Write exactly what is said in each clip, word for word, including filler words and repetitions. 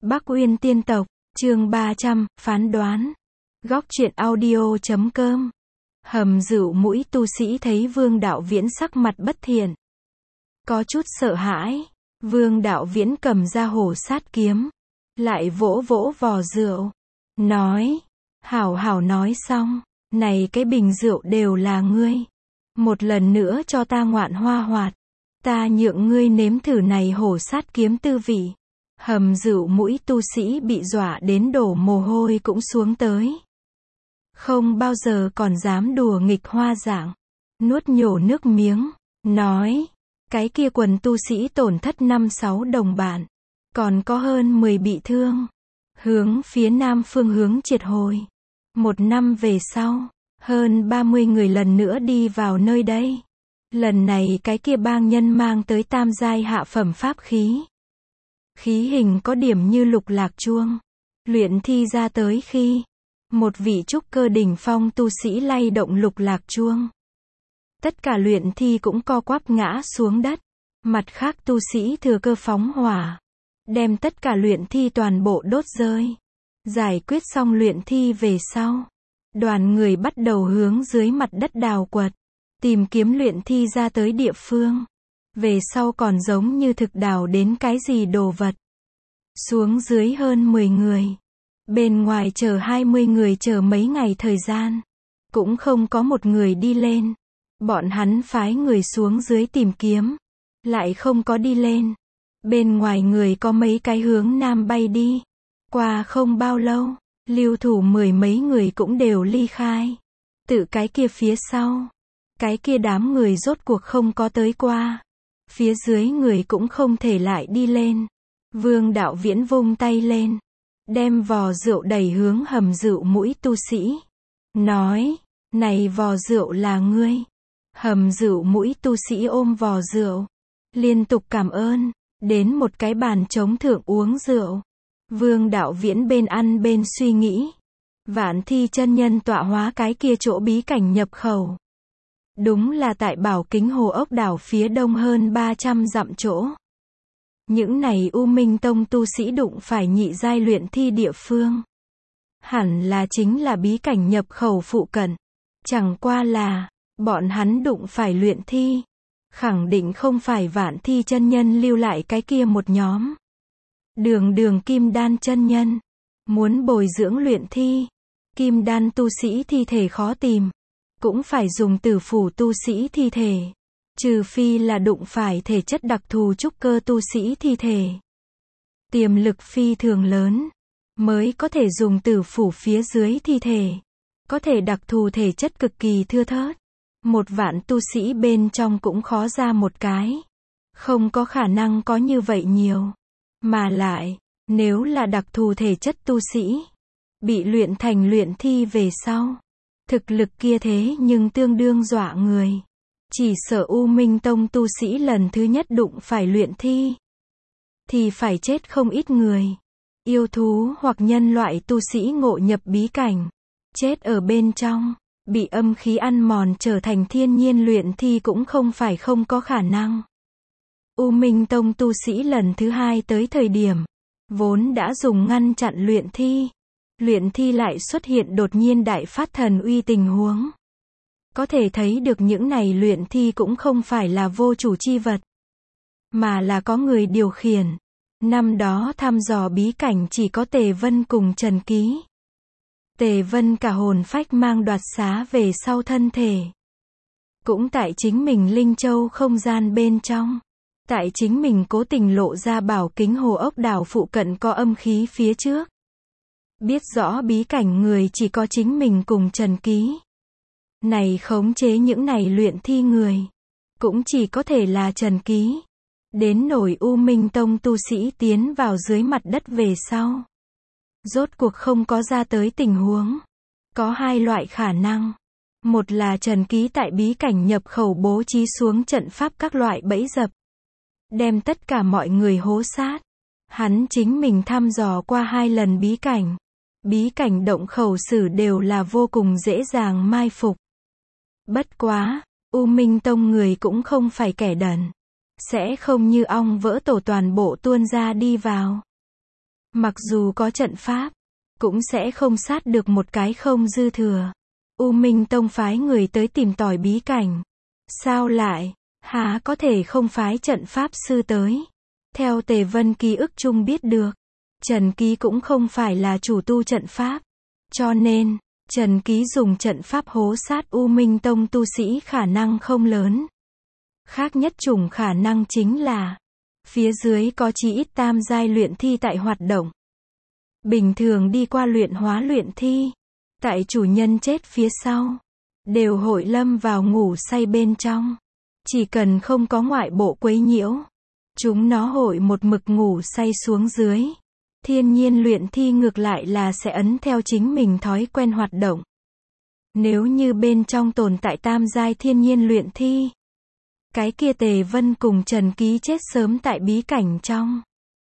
Bắc Uyên Tiên Tộc, chương ba trăm, phán đoán. Góc truyện audio chấm com. Hầm dựu mũi tu sĩ thấy Vương Đạo Viễn sắc mặt bất thiện. Có chút sợ hãi. Vương Đạo Viễn cầm ra hổ sát kiếm. Lại vỗ vỗ vò rượu. Nói. Hảo hảo nói xong. Này cái bình rượu đều là ngươi. Một lần nữa cho ta ngoạn hoa hoạt. Ta nhượng ngươi nếm thử này hổ sát kiếm tư vị. Hầm dựu mũi tu sĩ bị dọa đến đổ mồ hôi cũng xuống tới. Không bao giờ còn dám đùa nghịch hoa dạng. Nuốt nhổ nước miếng. Nói. Cái kia quần tu sĩ tổn thất năm sáu đồng bạn. Còn có hơn mười bị thương. Hướng phía nam phương hướng triệt hồi. Một năm về sau. Hơn ba mươi người lần nữa đi vào nơi đây. Lần này cái kia bang nhân mang tới tam giai hạ phẩm pháp khí. Khí hình có điểm như lục lạc chuông. Luyện thi ra tới khi. Một vị trúc cơ đỉnh phong tu sĩ lay động lục lạc chuông. Tất cả luyện thi cũng co quắp ngã xuống đất. Mặt khác tu sĩ thừa cơ phóng hỏa. Đem tất cả luyện thi toàn bộ đốt rơi. Giải quyết xong luyện thi về sau. Đoàn người bắt đầu hướng dưới mặt đất đào quật. Tìm kiếm luyện thi ra tới địa phương. Về sau còn giống như thực đào đến cái gì đồ vật. Xuống dưới hơn mười người. Bên ngoài chờ hai mươi người chờ mấy ngày thời gian. Cũng không có một người đi lên. Bọn hắn phái người xuống dưới tìm kiếm. Lại không có đi lên. Bên ngoài người có mấy cái hướng nam bay đi. Qua không bao lâu. Lưu thủ mười mấy người cũng đều ly khai. Tự cái kia phía sau. Cái kia đám người rốt cuộc không có tới qua. Phía dưới người cũng không thể lại đi lên. Vương Đạo Viễn vung tay lên. Đem vò rượu đẩy hướng hầm dựu mũi tu sĩ. Nói. Này vò rượu là ngươi. Hầm dựu mũi tu sĩ ôm vò rượu. Liên tục cảm ơn. Đến một cái bàn trống thượng uống rượu. Vương Đạo Viễn bên ăn bên suy nghĩ. Vạn thi chân nhân tọa hóa cái kia chỗ bí cảnh nhập khẩu. Đúng là tại Bảo Kính Hồ ốc đảo phía đông hơn ba trăm dặm chỗ. Những này U Minh Tông tu sĩ đụng phải nhị giai luyện thi địa phương. Hẳn là chính là bí cảnh nhập khẩu phụ cận. Chẳng qua là, bọn hắn đụng phải luyện thi. Khẳng định không phải Vạn thi chân nhân lưu lại cái kia một nhóm. Đường đường kim đan chân nhân. Muốn bồi dưỡng luyện thi. Kim đan tu sĩ thi thể khó tìm. Cũng phải dùng tử phủ tu sĩ thi thể. Trừ phi là đụng phải thể chất đặc thù trúc cơ tu sĩ thi thể. Tiềm lực phi thường lớn. Mới có thể dùng tử phủ phía dưới thi thể. Có thể đặc thù thể chất cực kỳ thưa thớt. Một vạn tu sĩ bên trong cũng khó ra một cái. Không có khả năng có như vậy nhiều. Mà lại, nếu là đặc thù thể chất tu sĩ. Bị luyện thành luyện thi về sau. Thực lực kia thế nhưng tương đương dọa người. Chỉ sợ U Minh Tông tu sĩ lần thứ nhất đụng phải luyện thi. Thì phải chết không ít người. Yêu thú hoặc nhân loại tu sĩ ngộ nhập bí cảnh. Chết ở bên trong. Bị âm khí ăn mòn trở thành thiên nhiên luyện thi cũng không phải không có khả năng. U Minh Tông tu sĩ lần thứ hai tới thời điểm. Vốn đã dùng ngăn chặn luyện thi. Luyện thi lại xuất hiện đột nhiên đại phát thần uy tình huống. Có thể thấy được những này luyện thi cũng không phải là vô chủ chi vật. Mà là có người điều khiển. Năm đó thăm dò bí cảnh chỉ có Tề Vân cùng Trần Ký. Tề Vân cả hồn phách mang đoạt xá về sau thân thể. Cũng tại chính mình Linh Châu không gian bên trong. Tại chính mình cố tình lộ ra Bảo Kính Hồ ốc đảo phụ cận có âm khí phía trước. Biết rõ bí cảnh người chỉ có chính mình cùng Trần Ký. Này khống chế những này luyện thi người. Cũng chỉ có thể là Trần Ký. Đến nổi U Minh Tông tu sĩ tiến vào dưới mặt đất về sau. Rốt cuộc không có ra tới tình huống. Có hai loại khả năng. Một là Trần Ký tại bí cảnh nhập khẩu bố trí xuống trận pháp các loại bẫy dập. Đem tất cả mọi người hố sát. Hắn chính mình thăm dò qua hai lần bí cảnh. Bí cảnh động khẩu sử đều là vô cùng dễ dàng mai phục. Bất quá, U Minh Tông người cũng không phải kẻ đần. Sẽ không như ong vỡ tổ toàn bộ tuôn ra đi vào. Mặc dù có trận pháp, cũng sẽ không sát được một cái không dư thừa. U Minh Tông phái người tới tìm tòi bí cảnh. Sao lại, há có thể không phái trận pháp sư tới? Theo Tề Vân ký ức chung biết được, Trần Ký cũng không phải là chủ tu trận pháp. Cho nên, Trần Ký dùng trận pháp hố sát U Minh Tông tu sĩ khả năng không lớn. Khác nhất chủng khả năng chính là, phía dưới có chí ít tam giai luyện thi tại hoạt động. Bình thường đi qua luyện hóa luyện thi, tại chủ nhân chết phía sau, đều hội lâm vào ngủ say bên trong. Chỉ cần không có ngoại bộ quấy nhiễu, chúng nó hội một mực ngủ say xuống dưới. Thiên nhiên luyện thi ngược lại là sẽ ấn theo chính mình thói quen hoạt động. Nếu như bên trong tồn tại tam giai thiên nhiên luyện thi, cái kia Tề Vân cùng Trần Ký chết sớm tại bí cảnh trong.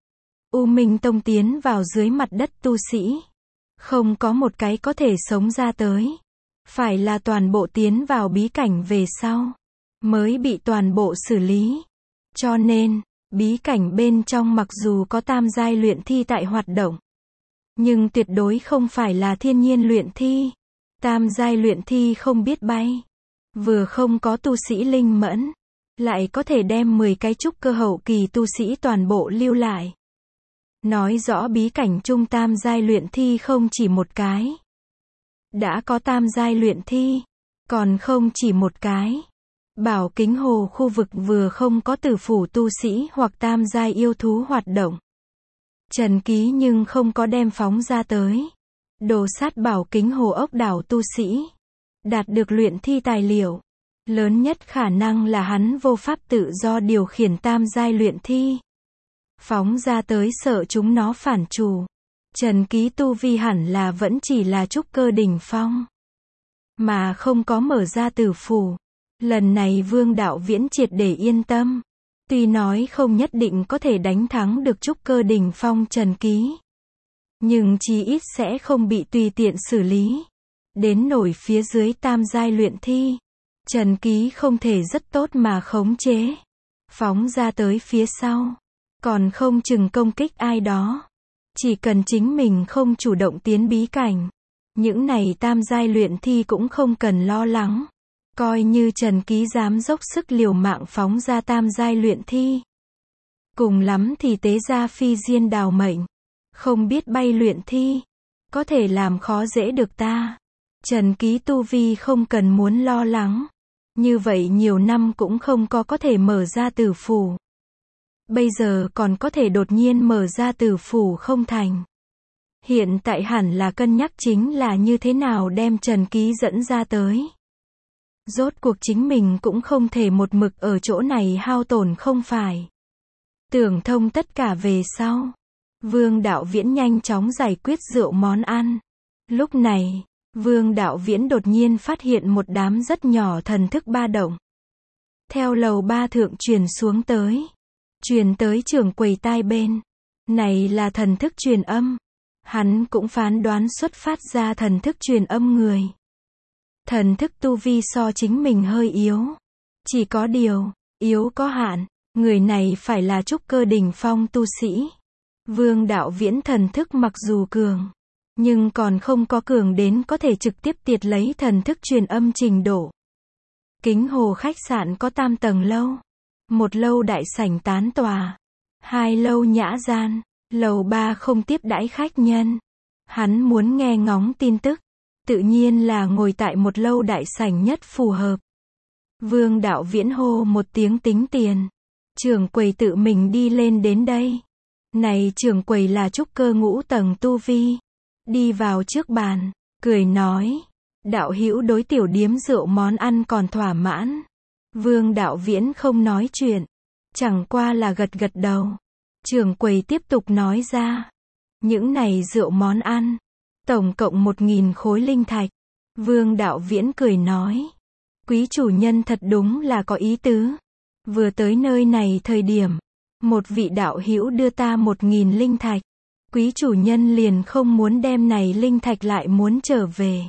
U Minh Tông tiến vào dưới mặt đất tu sĩ, không có một cái có thể sống ra tới. Phải là toàn bộ tiến vào bí cảnh về sau, mới bị toàn bộ xử lý. Cho nên, bí cảnh bên trong mặc dù có tam giai luyện thi tại hoạt động, nhưng tuyệt đối không phải là thiên nhiên luyện thi. Tam giai luyện thi không biết bay, vừa không có tu sĩ linh mẫn, lại có thể đem mười cái trúc cơ hậu kỳ tu sĩ toàn bộ lưu lại. Nói rõ bí cảnh trung tam giai luyện thi không chỉ một cái. Đã có tam giai luyện thi, còn không chỉ một cái. Bảo Kính Hồ khu vực vừa không có tử phủ tu sĩ hoặc tam giai yêu thú hoạt động. Trần Ký nhưng không có đem phóng ra tới. Đồ sát Bảo Kính Hồ ốc đảo tu sĩ. Đạt được luyện thi tài liệu. Lớn nhất khả năng là hắn vô pháp tự do điều khiển tam giai luyện thi. Phóng ra tới sợ chúng nó phản chủ. Trần Ký tu vi hẳn là vẫn chỉ là trúc cơ đỉnh phong, mà không có mở ra tử phủ. Lần này Vương Đạo Viễn triệt để yên tâm. Tuy nói không nhất định có thể đánh thắng được trúc cơ đỉnh phong Trần Ký, nhưng chí ít sẽ không bị tùy tiện xử lý. Đến nổi phía dưới tam giai luyện thi, Trần Ký không thể rất tốt mà khống chế. Phóng ra tới phía sau, còn không chừng công kích ai đó. Chỉ cần chính mình không chủ động tiến bí cảnh, những này tam giai luyện thi cũng không cần lo lắng. Coi như Trần Ký dám dốc sức liều mạng phóng ra tam giai luyện thi, cùng lắm thì tế ra phi diên đào mệnh. Không biết bay luyện thi, có thể làm khó dễ được ta. Trần Ký tu vi không cần muốn lo lắng. Như vậy nhiều năm cũng không có có thể mở ra tử phủ. Bây giờ còn có thể đột nhiên mở ra tử phủ không thành. Hiện tại hẳn là cân nhắc chính là như thế nào đem Trần Ký dẫn ra tới. Rốt cuộc chính mình cũng không thể một mực ở chỗ này hao tổn không phải. Tưởng thông tất cả về sau, Vương Đạo Viễn nhanh chóng giải quyết rượu món ăn. Lúc này, Vương Đạo Viễn đột nhiên phát hiện một đám rất nhỏ thần thức ba động. Theo lầu ba thượng truyền xuống tới. Truyền tới trưởng quầy tai bên. Này là thần thức truyền âm. Hắn cũng phán đoán xuất phát ra thần thức truyền âm người. Thần thức tu vi so chính mình hơi yếu. Chỉ có điều, yếu có hạn. Người này phải là trúc cơ đỉnh phong tu sĩ. Vương Đạo Viễn thần thức mặc dù cường, nhưng còn không có cường đến có thể trực tiếp tiệt lấy thần thức truyền âm trình độ. Kính Hồ khách sạn có tam tầng lâu. Một lâu đại sảnh tán tòa, hai lâu nhã gian, lầu ba không tiếp đãi khách nhân. Hắn muốn nghe ngóng tin tức, tự nhiên là ngồi tại một lâu đại sảnh nhất phù hợp. Vương Đạo Viễn hô một tiếng tính tiền. Trưởng quầy tự mình đi lên đến đây. Này trưởng quầy là trúc cơ ngũ tầng tu vi. Đi vào trước bàn, cười nói. Đạo hữu đối tiểu điếm rượu món ăn còn thỏa mãn. Vương Đạo Viễn không nói chuyện, chẳng qua là gật gật đầu. Trưởng quầy tiếp tục nói ra. Những này rượu món ăn, tổng cộng một nghìn khối linh thạch. Vương Đạo Viễn cười nói. Quý chủ nhân thật đúng là có ý tứ. Vừa tới nơi này thời điểm, một vị đạo hữu đưa ta một nghìn linh thạch. Quý chủ nhân liền không muốn đem này linh thạch lại muốn trở về.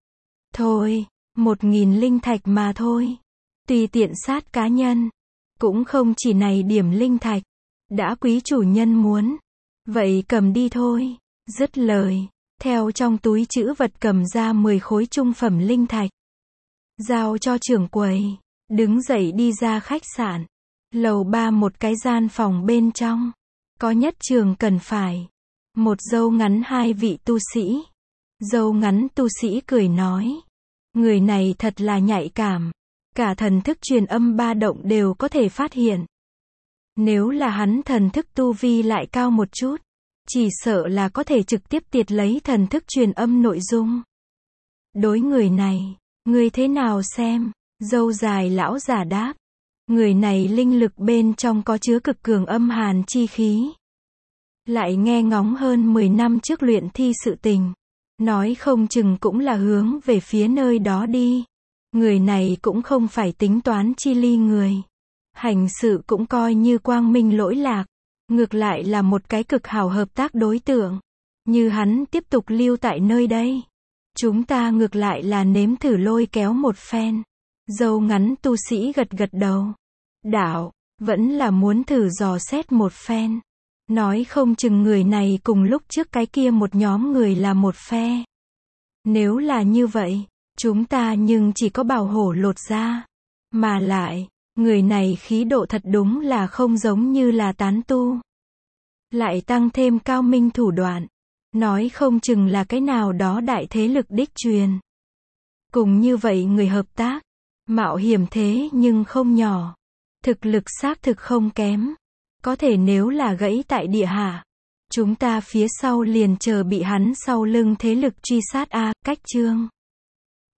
Thôi, một nghìn linh thạch mà thôi. Tùy tiện sát cá nhân. Cũng không chỉ này điểm linh thạch. Đã quý chủ nhân muốn, Vậy cầm đi thôi. Dứt lời, theo trong túi trữ vật cầm ra mười khối trung phẩm linh thạch. Giao cho trưởng quầy. Đứng dậy đi ra khách sạn. Lầu ba một cái gian phòng bên trong. Có nhất trường cần phải. Một dâu ngắn hai vị tu sĩ. Dâu ngắn tu sĩ cười nói. Người này thật là nhạy cảm. Cả thần thức truyền âm ba động đều có thể phát hiện. Nếu là hắn thần thức tu vi lại cao một chút, chỉ sợ là có thể trực tiếp tiệt lấy thần thức truyền âm nội dung. Đối người này, người thế nào xem? Dâu dài lão giả đáp. Người này linh lực bên trong có chứa cực cường âm hàn chi khí. Lại nghe ngóng hơn mười năm trước luyện thi sự tình. Nói không chừng cũng là hướng về phía nơi đó đi. Người này cũng không phải tính toán chi ly người. Hành sự cũng coi như quang minh lỗi lạc. Ngược lại là một cái cực hảo hợp tác đối tượng. Như hắn tiếp tục lưu tại nơi đây. Chúng ta ngược lại là nếm thử lôi kéo một phen. Dâu ngắn tu sĩ gật gật đầu. Đạo, vẫn là muốn thử dò xét một phen. Nói không chừng người này cùng lúc trước cái kia một nhóm người là một phe. Nếu là như vậy, chúng ta nhưng chỉ có bảo hổ lột ra. Mà lại, người này khí độ thật đúng là không giống như là tán tu. Lại tăng thêm cao minh thủ đoạn. Nói không chừng là cái nào đó đại thế lực đích truyền. Cùng như vậy người hợp tác. Mạo hiểm thế nhưng không nhỏ. Thực lực xác thực không kém. Có thể nếu là gãy tại địa hạ. Chúng ta phía sau liền chờ bị hắn sau lưng thế lực truy sát a cách chương.